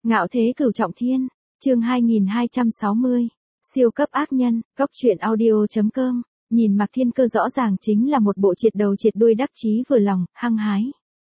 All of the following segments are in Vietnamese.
Ngạo thế cửu trọng thiên, chương 2260, siêu cấp ác nhân, góc truyện audio.com, nhìn Mạc Thiên Cơ rõ ràng chính là một bộ triệt đầu triệt đuôi đắc chí vừa lòng, hăng hái.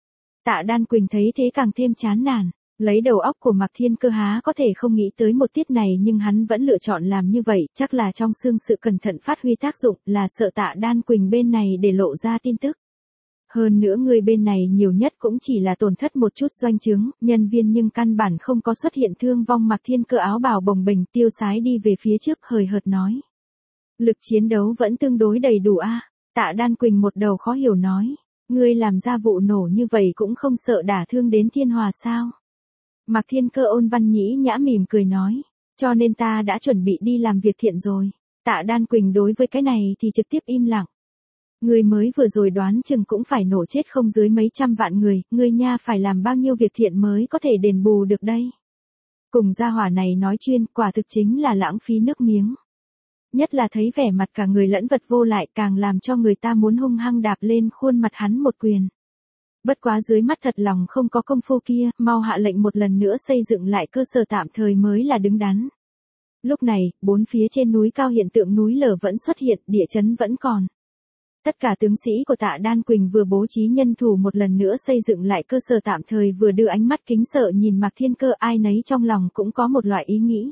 Tạ Đan Quỳnh thấy thế càng thêm chán nản, lấy đầu óc của Mạc Thiên Cơ há có thể không nghĩ tới một tiết này nhưng hắn vẫn lựa chọn làm như vậy, chắc là trong xương sự cẩn thận phát huy tác dụng, là sợ Tạ Đan Quỳnh bên này để lộ ra tin tức. Hơn nữa người bên này nhiều nhất cũng chỉ là tổn thất một chút doanh chứng, nhân viên nhưng căn bản không có xuất hiện thương vong. Mạc Thiên Cơ áo bào bồng bềnh tiêu sái đi về phía trước hời hợt nói. Lực chiến đấu vẫn tương đối đầy đủ a. Tạ Đan Quỳnh một đầu khó hiểu nói. Ngươi làm ra vụ nổ như vậy cũng không sợ đả thương đến Thiên Hòa sao? Mạc Thiên Cơ ôn văn nhĩ nhã mỉm cười nói. Cho nên ta đã chuẩn bị đi làm việc thiện rồi. Tạ Đan Quỳnh đối với cái này thì trực tiếp im lặng. Ngươi mới vừa rồi đoán chừng cũng phải nổ chết không dưới mấy trăm vạn người, ngươi nha phải làm bao nhiêu việc thiện mới có thể đền bù được đây. Cùng gia hỏa này nói chuyên, quả thực chính là lãng phí nước miếng. Nhất là thấy vẻ mặt cả người lẫn vật vô lại càng làm cho người ta muốn hung hăng đạp lên khuôn mặt hắn một quyền. Bất quá dưới mắt thật lòng không có công phu kia, mau hạ lệnh một lần nữa xây dựng lại cơ sở tạm thời mới là đứng đắn. Lúc này, bốn phía trên núi cao hiện tượng núi lở vẫn xuất hiện, địa chấn vẫn còn. Tất cả tướng sĩ của Tạ Đan Quỳnh vừa bố trí nhân thủ một lần nữa xây dựng lại cơ sở tạm thời vừa đưa ánh mắt kính sợ nhìn Mạc Thiên Cơ, ai nấy trong lòng cũng có một loại ý nghĩ.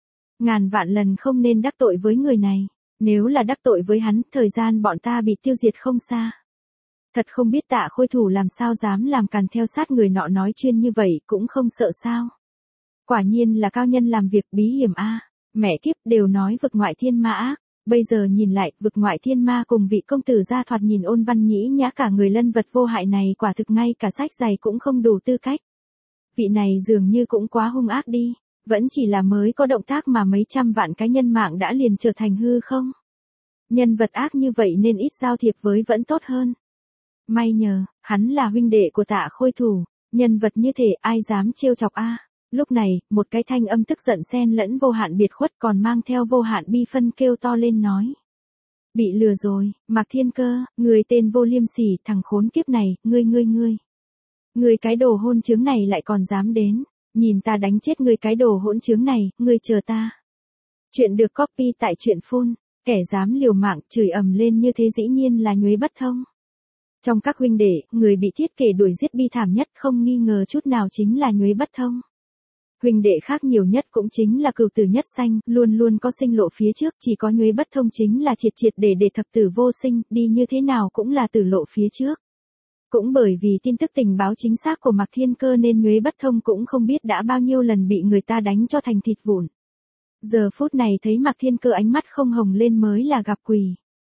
Ngàn vạn lần không nên đắc tội với người này, nếu là đắc tội với hắn, thời gian bọn ta bị tiêu diệt không xa. Thật không biết Tạ Khôi Thủ làm sao dám làm càn theo sát người nọ nói chuyên như vậy cũng không sợ sao. Quả nhiên là cao nhân làm việc bí hiểm a. Mẹ kiếp đều nói vực ngoại thiên ma ác. Bây giờ nhìn lại, vực ngoại thiên ma cùng vị công tử gia thoạt nhìn ôn văn nhĩ nhã cả người lân vật vô hại này quả thực ngay cả sách giày cũng không đủ tư cách. Vị này dường như cũng quá hung ác đi, vẫn chỉ là mới có động tác mà mấy trăm vạn cái nhân mạng đã liền trở thành hư không. Nhân vật ác như vậy nên ít giao thiệp với vẫn tốt hơn. May nhờ, hắn là huynh đệ của Tạ Khôi Thủ, nhân vật như thế ai dám trêu chọc a. Lúc này, một cái thanh âm tức giận xen lẫn vô hạn biệt khuất còn mang theo vô hạn bi phân kêu to lên nói. Bị lừa rồi, Mạc Thiên Cơ, người tên vô liêm sỉ, thằng khốn kiếp này, ngươi. Ngươi cái đồ hôn chướng này lại còn dám đến, nhìn ta đánh chết ngươi cái đồ hỗn chướng này, ngươi chờ ta. Chuyện được copy tại truyện phun, kẻ dám liều mạng chửi ầm lên như thế dĩ nhiên là Nhuế Bất Thông. Trong các huynh đệ, người bị thiết kể đuổi giết bi thảm nhất không nghi ngờ chút nào chính là Nhuế Bất Thông. Huynh đệ khác nhiều nhất cũng chính là Cửu Tử Nhất Sanh, luôn luôn có sinh lộ phía trước, chỉ có Nhuế Bất Thông chính là triệt để thập tử vô sinh, đi như thế nào cũng là tử lộ phía trước. Cũng bởi vì tin tức tình báo chính xác của Mạc Thiên Cơ nên Nhuế Bất Thông cũng không biết đã bao nhiêu lần bị người ta đánh cho thành thịt vụn. Giờ phút này thấy Mạc Thiên Cơ ánh mắt không hồng lên mới là gặp quỷ.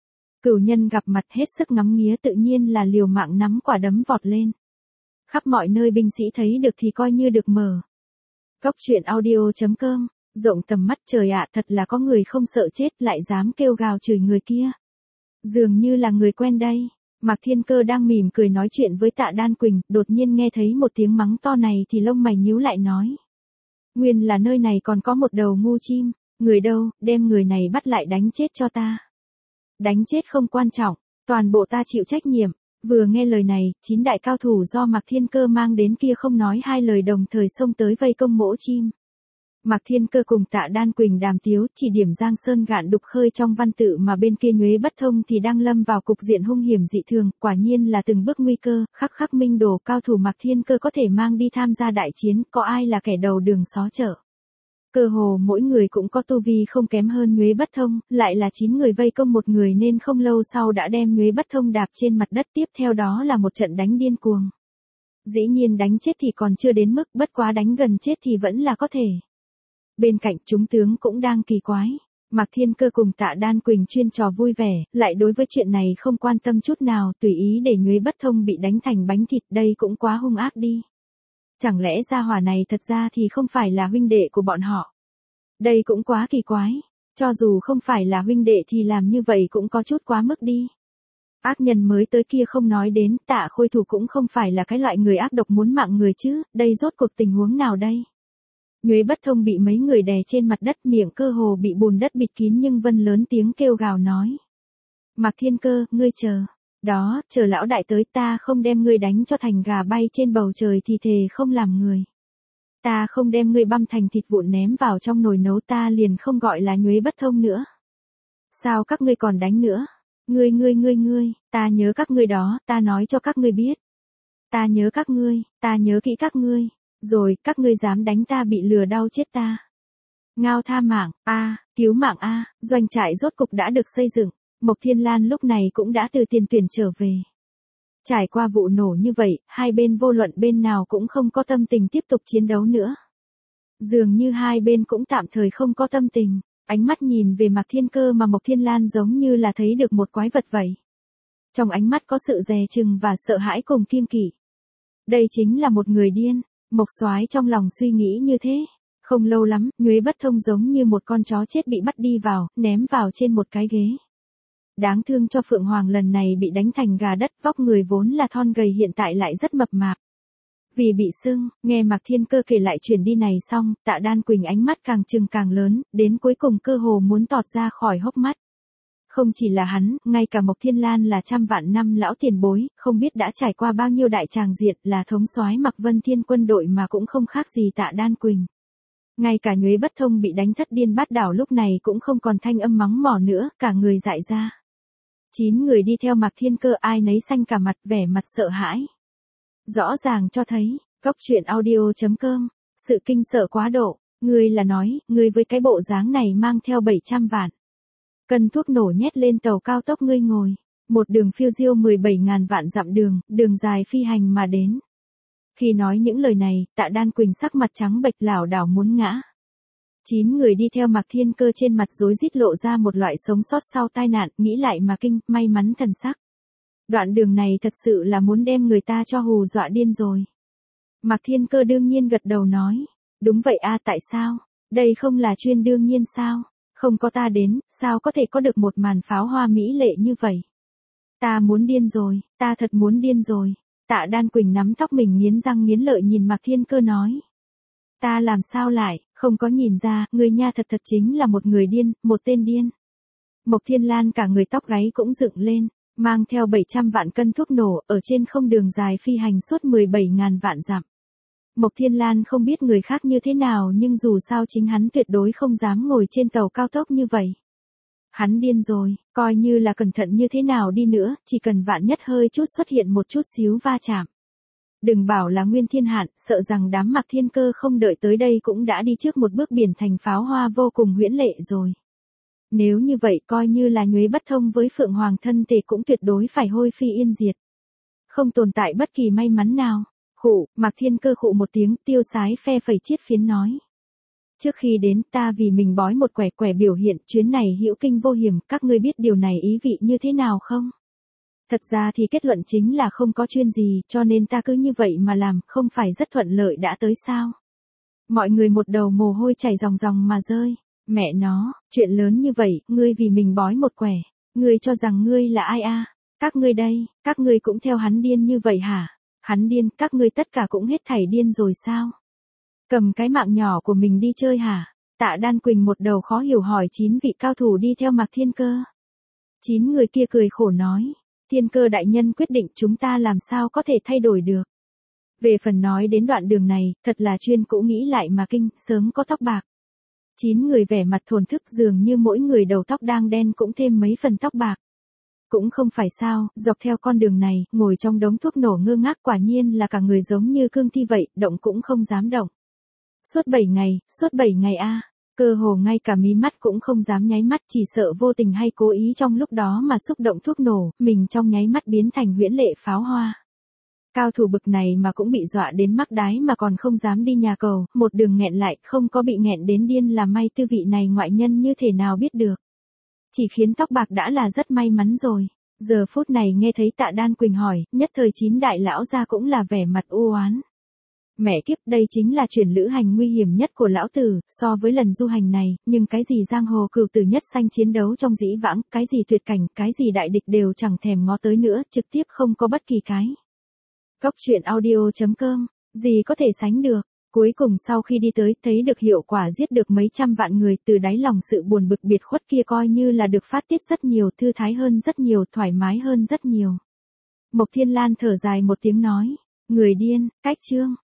Cửu nhân gặp mặt hết sức ngắm nghía tự nhiên là liều mạng nắm quả đấm vọt lên. Khắp mọi nơi binh sĩ thấy được thì coi như được mở. Góc truyện audio.com, rộng tầm mắt trời ạ, thật là có người không sợ chết lại dám kêu gào chửi người kia. Dường như là người quen đây. Mạc Thiên Cơ đang mỉm cười nói chuyện với Tạ Đan Quỳnh, đột nhiên nghe thấy một tiếng mắng to này thì lông mày nhíu lại nói. Nguyên là nơi này còn có một đầu ngu chim, người đâu, đem người này bắt lại đánh chết cho ta. Đánh chết không quan trọng, toàn bộ ta chịu trách nhiệm. Vừa nghe lời này, 9 đại cao thủ do Mạc Thiên Cơ mang đến kia không nói hai lời đồng thời xông tới vây công mỗ chim. Mạc Thiên Cơ cùng Tạ Đan Quỳnh đàm tiếu chỉ điểm Giang Sơn gạn đục khơi trong văn tự mà bên kia Nhuế Bất Thông thì đang lâm vào cục diện hung hiểm dị thường, quả nhiên là từng bước nguy cơ, khắc minh đồ cao thủ Mạc Thiên Cơ có thể mang đi tham gia đại chiến, có ai là kẻ đầu đường xó chợ. Cơ hồ mỗi người cũng có tu vi không kém hơn Nhuế Bất Thông, lại là 9 người vây công một người nên không lâu sau đã đem Nhuế Bất Thông đạp trên mặt đất, tiếp theo đó là một trận đánh điên cuồng. Dĩ nhiên đánh chết thì còn chưa đến mức, bất quá đánh gần chết thì vẫn là có thể. Bên cạnh chúng tướng cũng đang kỳ quái. Mạc Thiên Cơ cùng Tạ Đan Quỳnh chuyên trò vui vẻ, lại đối với chuyện này không quan tâm chút nào, tùy ý để Nhuế Bất Thông bị đánh thành bánh thịt, đây cũng quá hung ác đi. Chẳng lẽ gia hỏa này thật ra thì không phải là huynh đệ của bọn họ? Đây cũng quá kỳ quái, cho dù không phải là huynh đệ thì làm như vậy cũng có chút quá mức đi. Ác nhân mới tới kia không nói đến, Tạ Khôi Thủ cũng không phải là cái loại người ác độc muốn mạng người chứ, đây rốt cuộc tình huống nào đây? Nhuế Bất Thông bị mấy người đè trên mặt đất, miệng cơ hồ bị bùn đất bịt kín nhưng vẫn lớn tiếng kêu gào nói. Mạc Thiên Cơ, ngươi chờ. Đó, chờ lão đại tới ta không đem ngươi đánh cho thành gà bay trên bầu trời thì thề không làm người. Ta không đem ngươi băm thành thịt vụn ném vào trong nồi nấu ta liền không gọi là nhuế bất thông nữa. Sao các ngươi còn đánh nữa? Ngươi, ta nhớ các ngươi đó, ta nói cho các ngươi biết. Ta nhớ kỹ các ngươi, rồi các ngươi dám đánh ta bị lừa đau chết ta. Ngao tha mạng, cứu mạng doanh trại rốt cục đã được xây dựng, Mộc Thiên Lan lúc này cũng đã từ tiền tuyển trở về. Trải qua vụ nổ như vậy, hai bên vô luận bên nào cũng không có tâm tình tiếp tục chiến đấu nữa. Dường như hai bên cũng tạm thời không có tâm tình, ánh mắt nhìn về Mạc Thiên Cơ mà Mộc Thiên Lan giống như là thấy được một quái vật vậy. Trong ánh mắt có sự dè chừng và sợ hãi cùng kiêng kỵ. Đây chính là một người điên, Mộc Soái trong lòng suy nghĩ như thế. Không lâu lắm, Nhuế Bất Thông giống như một con chó chết bị bắt đi vào, ném vào trên một cái ghế. Đáng thương cho Phượng Hoàng lần này bị đánh thành gà đất, vóc người vốn là thon gầy hiện tại lại rất mập mạp. Vì bị sưng, nghe Mạc Thiên Cơ kể lại chuyện đi này xong, Tạ Đan Quỳnh ánh mắt càng trừng càng lớn, đến cuối cùng cơ hồ muốn tọt ra khỏi hốc mắt. Không chỉ là hắn, ngay cả Mộc Thiên Lan là trăm vạn năm lão tiền bối, không biết đã trải qua bao nhiêu đại tràng diện, là thống soái Mạc Vân Thiên quân đội mà cũng không khác gì Tạ Đan Quỳnh. Ngay cả Nhuế Bất Thông bị đánh thất điên bát đảo lúc này cũng không còn thanh âm mắng mỏ nữa, cả người dại ra. 9 người đi theo Mạc Thiên Cơ ai nấy xanh cả mặt, vẻ mặt sợ hãi. Rõ ràng cho thấy, Góc Truyện Audio.com, sự kinh sợ quá độ, ngươi là nói, ngươi với cái bộ dáng này mang theo 700 vạn. Cân thuốc nổ nhét lên tàu cao tốc ngươi ngồi, một đường phiêu diêu 17.000 vạn dặm đường dài phi hành mà đến. Khi nói những lời này, Tạ Đan Quỳnh sắc mặt trắng bệch lảo đảo muốn ngã. 9 người đi theo Mạc Thiên Cơ trên mặt rối rít lộ ra một loại sống sót sau tai nạn, nghĩ lại mà kinh, may mắn thần sắc. Đoạn đường này thật sự là muốn đem người ta cho hù dọa điên rồi. Mạc Thiên Cơ đương nhiên gật đầu nói, đúng vậy tại sao? Đây không là chuyện đương nhiên sao? Không có ta đến, sao có thể có được một màn pháo hoa mỹ lệ như vậy? Ta muốn điên rồi, ta thật muốn điên rồi. Tạ Đan Quỳnh nắm tóc mình nghiến răng nghiến lợi nhìn Mạc Thiên Cơ nói. Ta làm sao lại, không có nhìn ra, người nha thật chính là một người điên, một tên điên. Mộc Thiên Lan cả người tóc gáy cũng dựng lên, mang theo 700 vạn cân thuốc nổ, ở trên không đường dài phi hành suốt 17.000 vạn dặm. Mộc Thiên Lan không biết người khác như thế nào nhưng dù sao chính hắn tuyệt đối không dám ngồi trên tàu cao tốc như vậy. Hắn điên rồi, coi như là cẩn thận như thế nào đi nữa, chỉ cần vạn nhất hơi chút xuất hiện một chút xíu va chạm. Đừng bảo là Nguyên Thiên Hạn, sợ rằng đám Mạc Thiên Cơ không đợi tới đây cũng đã đi trước một bước biển thành pháo hoa vô cùng huyễn lệ rồi. Nếu như vậy coi như là Nhuế Bất Thông với Phượng Hoàng thân thể cũng tuyệt đối phải hôi phi yên diệt. Không tồn tại bất kỳ may mắn nào. Mạc Thiên Cơ khụ một tiếng, tiêu sái phe phẩy chiết phiến nói. Trước khi đến ta vì mình bói một quẻ biểu hiện chuyến này hữu kinh vô hiểm, các ngươi biết điều này ý vị như thế nào không? Thật ra thì kết luận chính là không có chuyên gì, cho nên ta cứ như vậy mà làm, không phải rất thuận lợi đã tới sao? Mọi người một đầu mồ hôi chảy ròng ròng mà rơi. Mẹ nó, chuyện lớn như vậy, ngươi vì mình bói một quẻ, ngươi cho rằng ngươi là ai Các ngươi đây, các ngươi cũng theo hắn điên như vậy hả? Hắn điên, các ngươi tất cả cũng hết thảy điên rồi sao? Cầm cái mạng nhỏ của mình đi chơi hả? Tạ Đan Quỳnh một đầu khó hiểu hỏi 9 vị cao thủ đi theo Mạc Thiên Cơ. 9 người kia cười khổ nói, Thiên Cơ đại nhân quyết định chúng ta làm sao có thể thay đổi được. Về phần nói đến đoạn đường này, thật là chuyên cũ nghĩ lại mà kinh, sớm có tóc bạc. 9 người vẻ mặt thổn thức dường như mỗi người đầu tóc đang đen cũng thêm mấy phần tóc bạc. Cũng không phải sao, dọc theo con đường này, ngồi trong đống thuốc nổ ngơ ngác quả nhiên là cả người giống như cương thi vậy, động cũng không dám động. Suốt 7 ngày cơ hồ ngay cả mí mắt cũng không dám nháy mắt, chỉ sợ vô tình hay cố ý trong lúc đó mà xúc động thuốc nổ, mình trong nháy mắt biến thành huyễn lệ pháo hoa. Cao thủ bực này mà cũng bị dọa đến mắc đái mà còn không dám đi nhà cầu, một đường nghẹn lại, không có bị nghẹn đến điên là may tư vị này ngoại nhân như thể nào biết được. Chỉ khiến tóc bạc đã là rất may mắn rồi. Giờ phút này nghe thấy Tạ Đan Quỳnh hỏi, nhất thời 9 đại lão gia cũng là vẻ mặt u oán. Mẹ kiếp, đây chính là chuyển lữ hành nguy hiểm nhất của lão tử, so với lần du hành này, nhưng cái gì giang hồ cửu tử nhất sanh chiến đấu trong dĩ vãng, cái gì tuyệt cảnh, cái gì đại địch đều chẳng thèm ngó tới nữa, trực tiếp không có bất kỳ cái. Góc Truyện Audio.com, gì có thể sánh được. Cuối cùng sau khi đi tới, thấy được hiệu quả giết được mấy trăm vạn người, từ đáy lòng sự buồn bực biệt khuất kia coi như là được phát tiết rất nhiều, thư thái hơn rất nhiều, thoải mái hơn rất nhiều. Mộc Thiên Lan thở dài một tiếng nói, người điên, cách chương.